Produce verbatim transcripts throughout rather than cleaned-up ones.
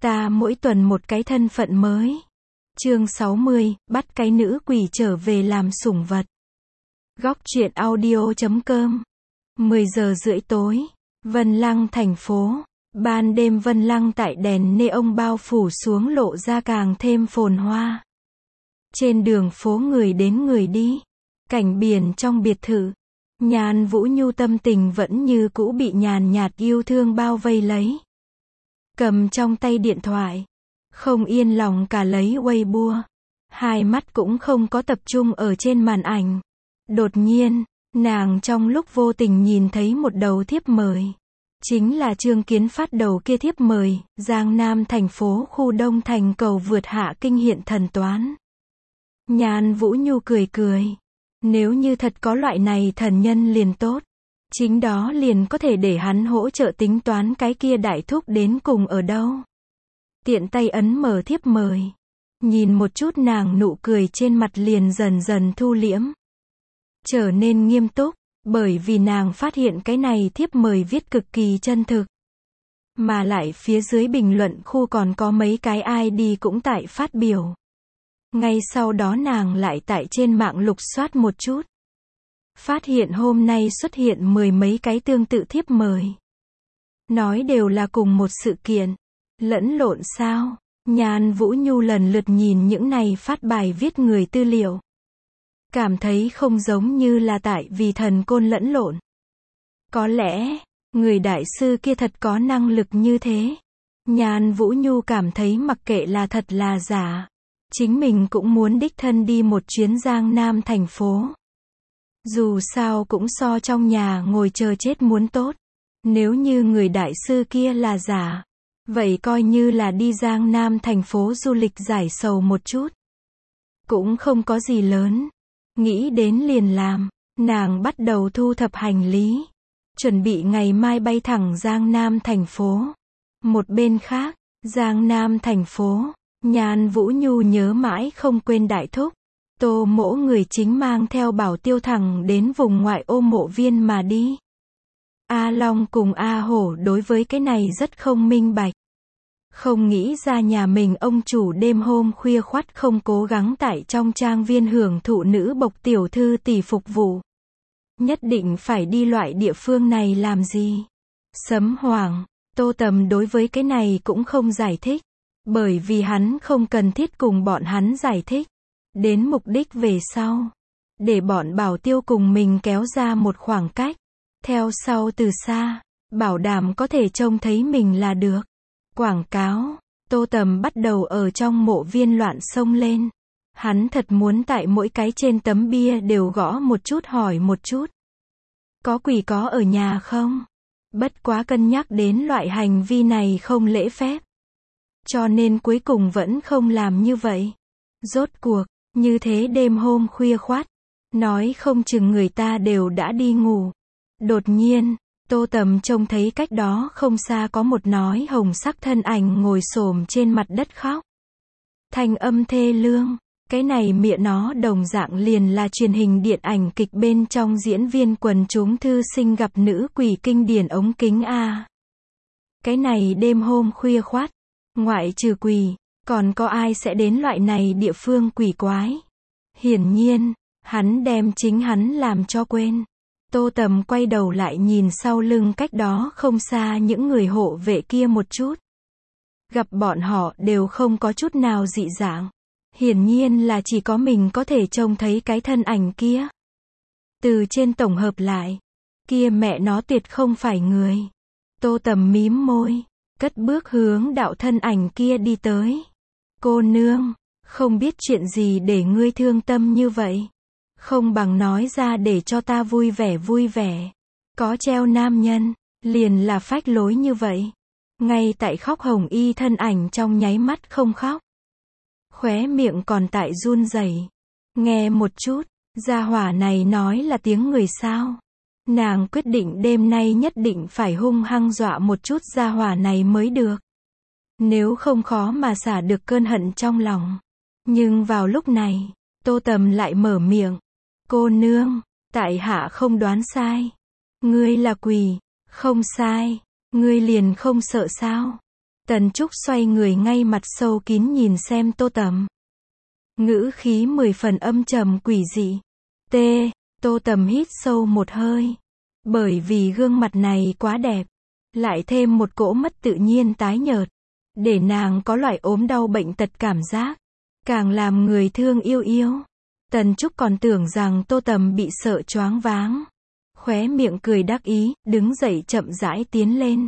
Ta mỗi tuần một cái thân phận mới. Chương sáu mươi, bắt cái nữ quỷ trở về làm sủng vật. Góc truyện audio chấm com. mười giờ rưỡi tối, Vân Lăng thành phố. Ban đêm Vân Lăng tại đèn neon bao phủ xuống lộ ra càng thêm phồn hoa. Trên đường phố người đến người đi. Cảnh biển trong biệt thự. Nhan Vũ Nhu tâm tình vẫn như cũ bị nhàn nhạt yêu thương bao vây lấy. Cầm trong tay điện thoại. Không yên lòng cả lấy Weibo. Hai mắt cũng không có tập trung ở trên màn ảnh. Đột nhiên, nàng trong lúc vô tình nhìn thấy một đầu thiếp mời. Chính là Trương Kiến phát đầu kia thiếp mời, Giang Nam thành phố khu Đông thành cầu vượt hạ kinh hiện thần toán. Nhan Vũ Nhu cười cười. Nếu như thật có loại này thần nhân liền tốt. Chính đó liền có thể để hắn hỗ trợ tính toán cái kia đại thúc đến cùng ở đâu. Tiện tay ấn mở thiếp mời. Nhìn một chút nàng nụ cười trên mặt liền dần dần thu liễm. Trở nên nghiêm túc, bởi vì nàng phát hiện cái này thiếp mời viết cực kỳ chân thực. Mà lại phía dưới bình luận khu còn có mấy cái i đê cũng tại phát biểu. Ngay sau đó nàng lại tại trên mạng lục soát một chút. Phát hiện hôm nay xuất hiện mười mấy cái tương tự thiếp mời. Nói đều là cùng một sự kiện. Lẫn lộn sao? Nhan Vũ Nhu lần lượt nhìn những này phát bài viết người tư liệu. Cảm thấy không giống như là tại vì thần côn lẫn lộn. Có lẽ, người đại sư kia thật có năng lực như thế. Nhan Vũ Nhu cảm thấy mặc kệ là thật là giả. Chính mình cũng muốn đích thân đi một chuyến Giang Nam thành phố. Dù sao cũng so trong nhà ngồi chờ chết muốn tốt. Nếu như người đại sư kia là giả, vậy coi như là đi Giang Nam thành phố du lịch giải sầu một chút. Cũng không có gì lớn. Nghĩ đến liền làm, nàng bắt đầu thu thập hành lý. Chuẩn bị ngày mai bay thẳng Giang Nam thành phố. Một bên khác, Giang Nam thành phố, Nhan Vũ Nhu nhớ mãi không quên đại thúc. Tô Mỗ người chính mang theo bảo tiêu thẳng đến vùng ngoại ô Mộ Viên mà đi. A Long cùng A Hổ đối với cái này rất không minh bạch. Không nghĩ ra nhà mình ông chủ đêm hôm khuya khoắt không cố gắng tại trong trang viên hưởng thụ nữ bộc tiểu thư tỷ phục vụ. Nhất định phải đi loại địa phương này làm gì? Sấm Hoàng, Tô Tầm đối với cái này cũng không giải thích. Bởi vì hắn không cần thiết cùng bọn hắn giải thích. Đến mục đích về sau. Để bọn bảo tiêu cùng mình kéo ra một khoảng cách. Theo sau từ xa. Bảo đảm có thể trông thấy mình là được. Quảng cáo. Tô Tầm bắt đầu ở trong Mộ Viên loạn xông lên. Hắn thật muốn tại mỗi cái trên tấm bia đều gõ một chút hỏi một chút. Có quỷ có ở nhà không? Bất quá cân nhắc đến loại hành vi này không lễ phép. Cho nên cuối cùng vẫn không làm như vậy. Rốt cuộc, như thế đêm hôm khuya khoắt. Nói không chừng người ta đều đã đi ngủ. Đột nhiên, Tô Tầm trông thấy cách đó không xa có một nói hồng sắc thân ảnh ngồi xổm trên mặt đất khóc. Thanh âm thê lương. Cái này mẹ nó đồng dạng liền là truyền hình điện ảnh kịch bên trong diễn viên quần chúng thư sinh gặp nữ quỷ kinh điển ống kính A. Cái này đêm hôm khuya khoắt. Ngoại trừ quỷ, còn có ai sẽ đến loại này địa phương quỷ quái? Hiển nhiên, hắn đem chính hắn làm cho quên. Tô Tầm quay đầu lại nhìn sau lưng cách đó không xa những người hộ vệ kia một chút. Gặp bọn họ đều không có chút nào dị dạng. Hiển nhiên là chỉ có mình có thể trông thấy cái thân ảnh kia. Từ trên tổng hợp lại, kia mẹ nó tuyệt không phải người. Tô Tầm mím môi, cất bước hướng đạo thân ảnh kia đi tới. Cô nương, không biết chuyện gì để ngươi thương tâm như vậy. Không bằng nói ra để cho ta vui vẻ vui vẻ. Có treo nam nhân, liền là phách lối như vậy. Ngay tại khóc hồng y thân ảnh trong nháy mắt không khóc. Khóe miệng còn tại run rẩy. Nghe một chút, gia hỏa này nói là tiếng người sao. Nàng quyết định đêm nay nhất định phải hung hăng dọa một chút gia hỏa này mới được. Nếu không khó mà xả được cơn hận trong lòng. Nhưng vào lúc này, Tô Tầm lại mở miệng. Cô nương, tại hạ không đoán sai. Ngươi là quỷ, không sai. Ngươi liền không sợ sao? Tần Trúc xoay người ngay mặt sâu kín nhìn xem Tô Tầm. Ngữ khí mười phần âm trầm quỷ dị. T. Tô Tầm hít sâu một hơi. Bởi vì gương mặt này quá đẹp. Lại thêm một cỗ mất tự nhiên tái nhợt. Để nàng có loại ốm đau bệnh tật cảm giác. Càng làm người thương yêu yêu. Tần Trúc còn tưởng rằng Tô Tầm bị sợ choáng váng. Khóe miệng cười đắc ý, đứng dậy chậm rãi tiến lên.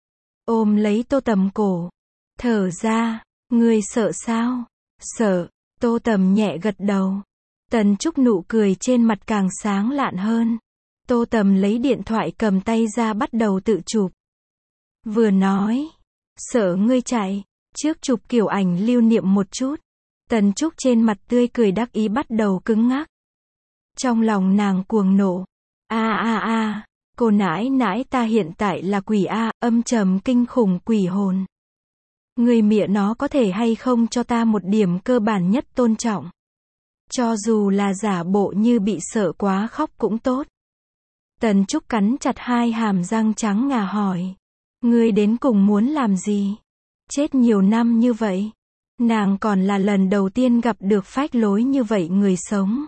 Ôm lấy Tô Tầm cổ. Thở ra, ngươi sợ sao? Sợ. Tô Tầm nhẹ gật đầu. Tần Trúc nụ cười trên mặt càng sáng lạn hơn. Tô Tầm lấy điện thoại cầm tay ra bắt đầu tự chụp. Vừa nói, sợ ngươi chạy, trước chụp kiểu ảnh lưu niệm một chút. Tần Trúc trên mặt tươi cười đắc ý bắt đầu cứng ngắc. Trong lòng nàng cuồng nộ. A a a, cô nãi nãi ta hiện tại là quỷ a, âm trầm kinh khủng quỷ hồn. Người mẹ nó có thể hay không cho ta một điểm cơ bản nhất tôn trọng. Cho dù là giả bộ như bị sợ quá khóc cũng tốt. Tần Trúc cắn chặt hai hàm răng trắng ngà hỏi. Ngươi đến cùng muốn làm gì? Chết nhiều năm như vậy. Nàng còn là lần đầu tiên gặp được phách lối như vậy người sống.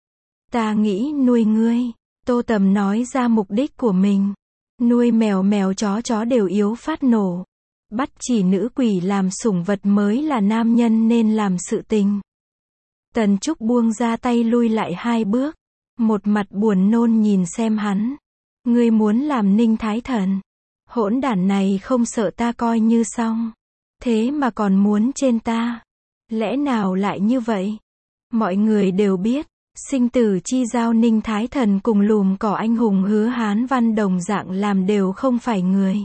Ta nghĩ nuôi ngươi. Tô Tầm nói ra mục đích của mình. Nuôi mèo mèo chó chó đều yếu phát nổ. Bắt chỉ nữ quỷ làm sủng vật mới là nam nhân nên làm sự tình. Tần Trúc buông ra tay lui lại hai bước. Một mặt buồn nôn nhìn xem hắn. Ngươi muốn làm Ninh Thái Thần. Hỗn đản này không sợ ta coi như xong. Thế mà còn muốn trên ta. Lẽ nào lại như vậy? Mọi người đều biết. Sinh tử chi giao Ninh Thái Thần cùng lùm cỏ anh hùng Hứa Hán Văn đồng dạng làm đều không phải người.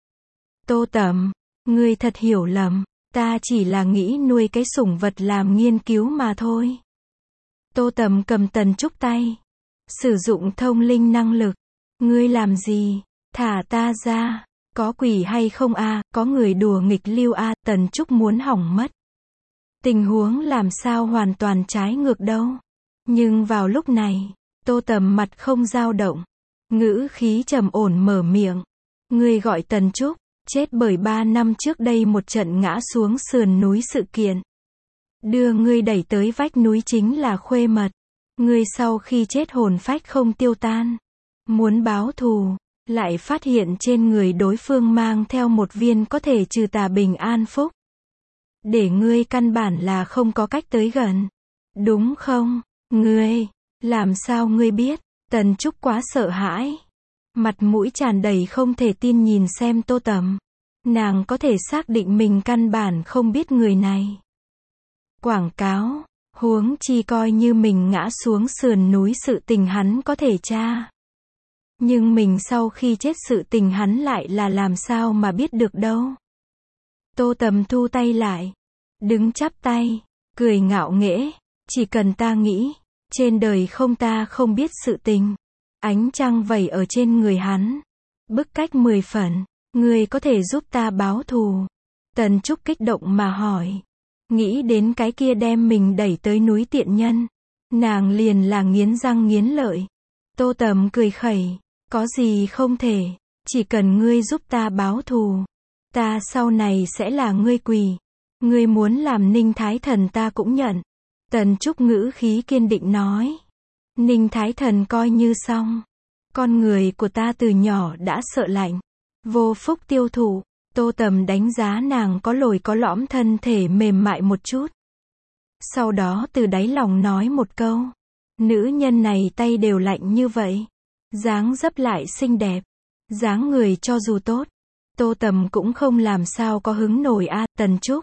Tô Tầm, ngươi thật hiểu lầm, ta chỉ là nghĩ nuôi cái sủng vật làm nghiên cứu mà thôi. Tô Tầm cầm Tần Trúc tay, sử dụng thông linh năng lực. Ngươi làm gì? Thả ta ra. Có quỷ hay không a? Có người đùa nghịch lưu a? Tần Trúc muốn hỏng mất. Tình huống làm sao hoàn toàn trái ngược đâu. Nhưng vào lúc này, Tô Tầm mặt không dao động, ngữ khí trầm ổn mở miệng. Ngươi gọi Tần Trúc, chết bởi ba năm trước đây một trận ngã xuống sườn núi sự kiện. Đưa ngươi đẩy tới vách núi chính là Khuê Mật. Ngươi sau khi chết hồn phách không tiêu tan. Muốn báo thù, lại phát hiện trên người đối phương mang theo một viên có thể trừ tà bình an phúc. Để ngươi căn bản là không có cách tới gần. Đúng không? Ngươi, làm sao ngươi biết? Tần Trúc quá sợ hãi. Mặt mũi tràn đầy không thể tin nhìn xem Tô Tầm. Nàng có thể xác định mình căn bản không biết người này. Quảng cáo, huống chi coi như mình ngã xuống sườn núi sự tình hắn có thể tra. Nhưng mình sau khi chết sự tình hắn lại là làm sao mà biết được đâu. Tô Tầm thu tay lại. Đứng chắp tay, cười ngạo nghễ. Chỉ cần ta nghĩ, trên đời không ta không biết sự tình. Ánh trăng vẩy ở trên người hắn. Bức cách mười phần, ngươi có thể giúp ta báo thù. Tần Trúc kích động mà hỏi. Nghĩ đến cái kia đem mình đẩy tới núi tiện nhân. Nàng liền là nghiến răng nghiến lợi. Tô Tầm cười khẩy. Có gì không thể, chỉ cần ngươi giúp ta báo thù. Ta sau này sẽ là ngươi quỷ. Ngươi muốn làm Ninh Thái Thần ta cũng nhận. Tần Trúc ngữ khí kiên định nói. Ninh Thái Thần coi như xong. Con người của ta từ nhỏ đã sợ lạnh. Vô phúc tiêu thụ. Tô Tầm đánh giá nàng có lồi có lõm thân thể mềm mại một chút. Sau đó từ đáy lòng nói một câu. Nữ nhân này tay đều lạnh như vậy. Dáng dấp lại xinh đẹp. Dáng người cho dù tốt. Tô Tầm cũng không làm sao có hứng nổi a. Tần Trúc.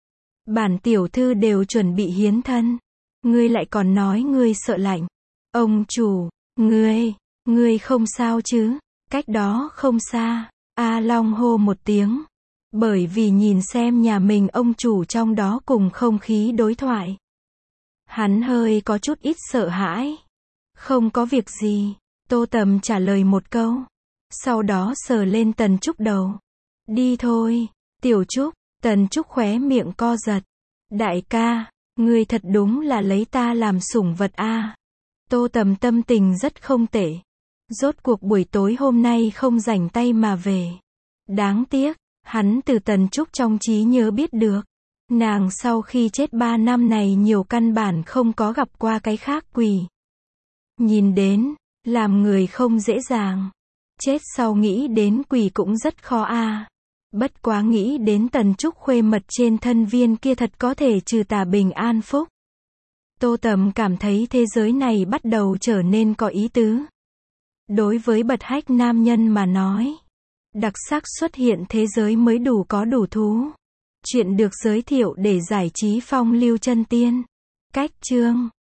Bản tiểu thư đều chuẩn bị hiến thân. Ngươi lại còn nói ngươi sợ lạnh. Ông chủ, ngươi, ngươi không sao chứ? Cách đó không xa. A Long hô một tiếng. Bởi vì nhìn xem nhà mình ông chủ trong đó cùng không khí đối thoại. Hắn hơi có chút ít sợ hãi. Không có việc gì. Tô Tầm trả lời một câu. Sau đó sờ lên Tần Trúc đầu. Đi thôi, Tiểu Trúc. Tần Trúc khóe miệng co giật. Đại ca, ngươi thật đúng là lấy ta làm sủng vật a. Tô Tầm tâm tình rất không tệ. Rốt cuộc buổi tối hôm nay không rảnh tay mà về. Đáng tiếc, Hắn từ Tần Trúc trong trí nhớ biết được, nàng sau khi chết ba năm này nhiều căn bản không có gặp qua cái khác quỷ. Nhìn đến, làm người không dễ dàng. Chết sau nghĩ đến quỷ cũng rất khó a. À. Bất quá nghĩ đến Tần Trúc khuê mật trên thân viên kia thật có thể trừ tà bình an phúc. Tô Tầm cảm thấy thế giới này bắt đầu trở nên có ý tứ. Đối với bật hách nam nhân mà nói, đặc sắc xuất hiện thế giới mới đủ có đủ thú. Chuyện được giới thiệu để giải trí phong lưu chân tiên. Cách chương